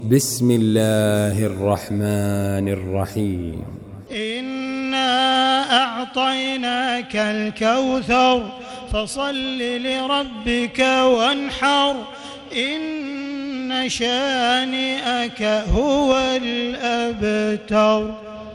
بسم الله الرحمن الرحيم. إنا أعطيناك الكوثر فصل لربك وانحر إن شانئك هو الأبتر.